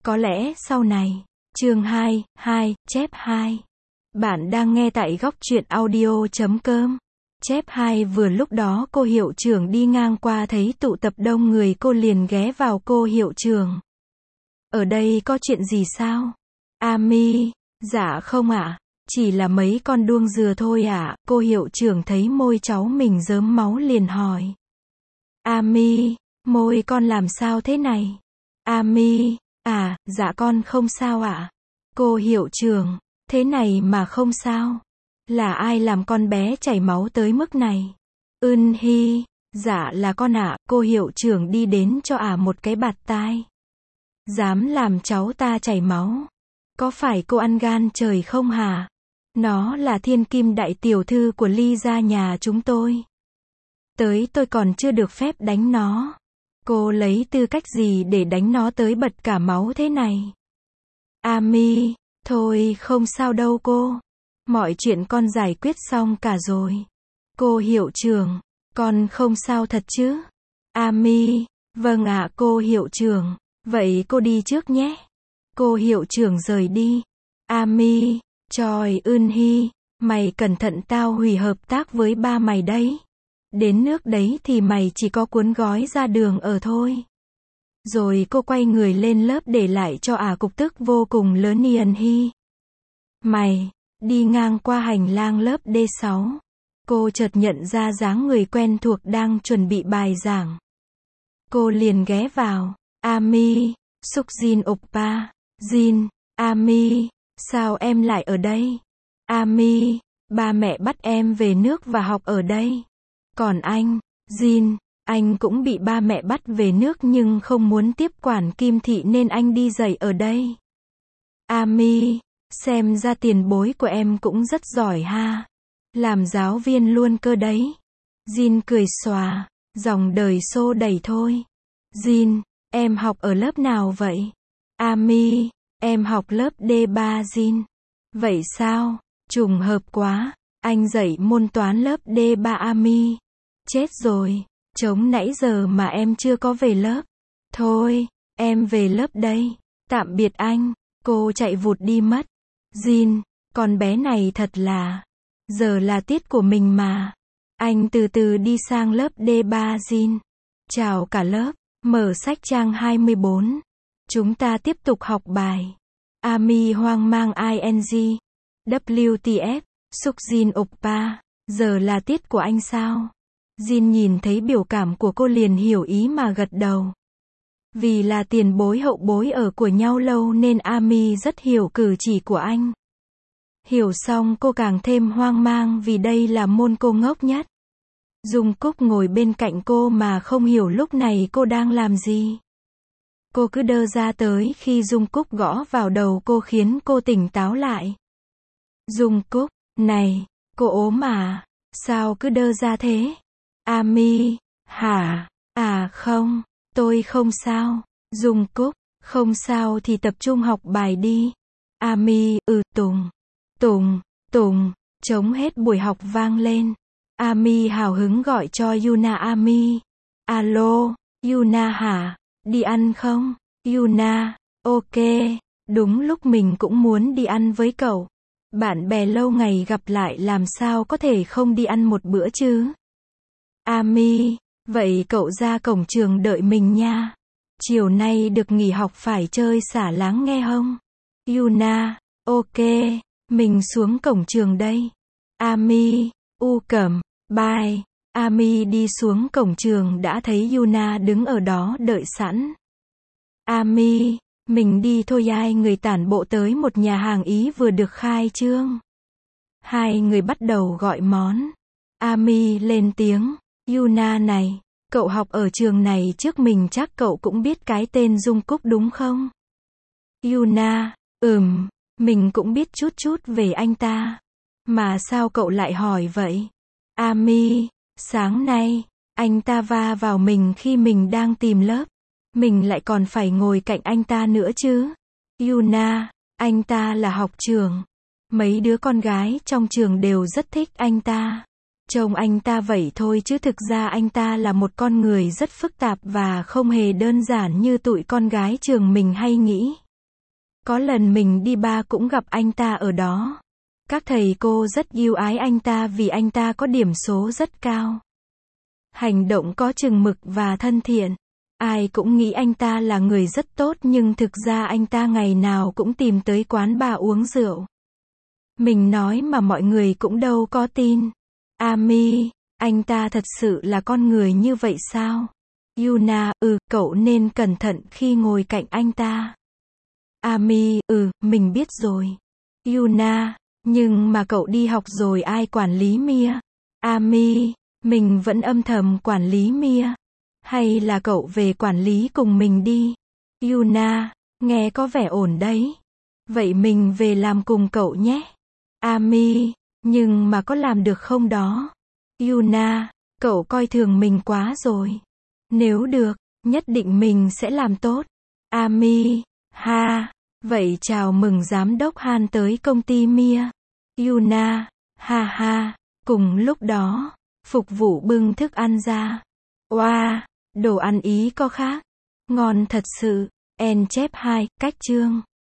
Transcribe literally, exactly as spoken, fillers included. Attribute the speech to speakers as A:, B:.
A: Có lẽ sau này. Chương hai, hai, chép hai. Bạn đang nghe tại góc truyện audio chấm com. Chép hai. Vừa lúc đó cô hiệu trưởng đi ngang qua thấy tụ tập đông người, cô liền ghé vào. Cô hiệu trưởng, ở đây có chuyện gì sao? Ami, dạ không ạ, chỉ là mấy con đuông dừa thôi ạ. Cô hiệu trưởng thấy môi cháu mình rớm máu liền hỏi. Ami, môi con làm sao thế này? Ami, à, dạ con không sao ạ. Cô hiệu trưởng, thế này mà không sao? Là ai làm con bé chảy máu tới mức này? Ưn hi, dạ là con ạ. Cô hiệu trưởng đi đến cho ả một cái bạt tai. Dám làm cháu ta chảy máu? Có phải cô ăn gan trời không hả? Nó là thiên kim đại tiểu thư của Ly gia nhà chúng tôi. Tới tôi còn chưa được phép đánh nó. Cô lấy tư cách gì để đánh nó tới bật cả máu thế này? Ami, thôi không sao đâu cô. Mọi chuyện con giải quyết xong cả rồi. Cô hiệu trưởng, con không sao thật chứ? Ami, vâng ạ cô hiệu trưởng. Vậy cô đi trước nhé. Cô hiệu trưởng rời đi. Ami, trời ưn hi, mày cẩn thận tao hủy hợp tác với ba mày đấy. Đến nước đấy thì mày chỉ có cuốn gói ra đường ở thôi. Rồi cô quay người lên lớp để lại cho ả cục tức vô cùng lớn. Ian hi. Mày, đi ngang qua hành lang lớp D sáu. Cô chợt nhận ra dáng người quen thuộc đang chuẩn bị bài giảng. Cô liền ghé vào. Ami, Suk Jin Oppa. Jin, Ami, sao em lại ở đây? Ami, ba mẹ bắt em về nước và học ở đây. Còn anh, Jin, anh cũng bị ba mẹ bắt về nước nhưng không muốn tiếp quản Kim Thị nên anh đi dạy ở đây. Ami, xem ra tiền bối của em cũng rất giỏi ha. Làm giáo viên luôn cơ đấy. Jin cười xòa, dòng đời xô đẩy thôi. Jin, em học ở lớp nào vậy? Ami, em học lớp D ba Jin. Vậy sao? Trùng hợp quá, anh dạy môn toán lớp D ba Ami. Chết rồi, trống nãy giờ mà em chưa có về lớp. Thôi, em về lớp đây. Tạm biệt anh. Cô chạy vụt đi mất. Jin, con bé này thật là... Giờ là tiết của mình mà. Anh từ từ đi sang lớp D ba Jin. Chào cả lớp. Mở sách trang hai mươi bốn. Chúng ta tiếp tục học bài. Ami hoang mang ing. W T F. Suk Jin Oppa. Giờ là tiết của anh sao? Jin nhìn thấy biểu cảm của cô liền hiểu ý mà gật đầu. Vì là tiền bối hậu bối ở của nhau lâu nên Ami rất hiểu cử chỉ của anh. Hiểu xong cô càng thêm hoang mang vì đây là môn cô ngốc nhất. Dung Cúc ngồi bên cạnh cô mà không hiểu lúc này cô đang làm gì. Cô cứ đơ ra tới khi Dung Cúc gõ vào đầu cô khiến cô tỉnh táo lại. Dung Cúc, này, cô ốm à? Sao cứ đơ ra thế? Ami, hả? À không, tôi không sao. Dung Cúc, không sao thì tập trung học bài đi. Ami, ừ Tùng. Tùng, Tùng, trống hết buổi học vang lên. Ami hào hứng gọi cho Yuna. Ami, alo, Yuna hả? Đi ăn không? Yuna, ok, đúng lúc mình cũng muốn đi ăn với cậu. Bạn bè lâu ngày gặp lại làm sao có thể không đi ăn một bữa chứ? Ami, vậy cậu ra cổng trường đợi mình nha. Chiều nay được nghỉ học phải chơi xả láng nghe không? Yuna, ok, mình xuống cổng trường đây. Ami, u cẩm, bye. Ami đi xuống cổng trường đã thấy Yuna đứng ở đó đợi sẵn. Ami, mình đi thôi. Hai người tản bộ tới một nhà hàng Ý vừa được khai trương. Hai người bắt đầu gọi món. Ami lên tiếng. Yuna này, cậu học ở trường này trước mình chắc cậu cũng biết cái tên Dung Cúc đúng không? Yuna, ừm, mình cũng biết chút chút về anh ta. Mà sao cậu lại hỏi vậy? Ami, sáng nay, anh ta va vào mình khi mình đang tìm lớp. Mình lại còn phải ngồi cạnh anh ta nữa chứ. Yuna, anh ta là học trưởng. Mấy đứa con gái trong trường đều rất thích anh ta. Trông anh ta vậy thôi chứ thực ra anh ta là một con người rất phức tạp và không hề đơn giản như tụi con gái trường mình hay nghĩ. Có lần mình đi bar cũng gặp anh ta ở đó. Các thầy cô rất yêu ái anh ta vì anh ta có điểm số rất cao. Hành động có chừng mực và thân thiện. Ai cũng nghĩ anh ta là người rất tốt nhưng thực ra anh ta ngày nào cũng tìm tới quán bar uống rượu. Mình nói mà mọi người cũng đâu có tin. Ami, anh ta thật sự là con người như vậy sao? Yuna, ừ, cậu nên cẩn thận khi ngồi cạnh anh ta. Ami, ừ, mình biết rồi. Yuna, nhưng mà cậu đi học rồi ai quản lý Mia? Ami, mình vẫn âm thầm quản lý Mia. Hay là cậu về quản lý cùng mình đi? Yuna, nghe có vẻ ổn đấy. Vậy mình về làm cùng cậu nhé. Ami, nhưng mà có làm được không đó? Yuna, cậu coi thường mình quá rồi. Nếu được, nhất định mình sẽ làm tốt. Ami, ha, vậy chào mừng giám đốc Han tới công ty Mia. Yuna, ha ha, cùng lúc đó, phục vụ bưng thức ăn ra. Wow, đồ ăn Ý có khác. Ngon thật sự. En chép hai, cách chương.